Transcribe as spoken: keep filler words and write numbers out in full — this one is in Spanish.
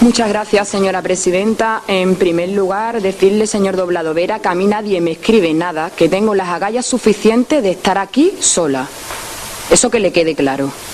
Muchas gracias, señora presidenta. En primer lugar, decirle, señor Doblado Vera, que a mí nadie me escribe nada, que tengo las agallas suficientes de estar aquí sola. Eso que le quede claro.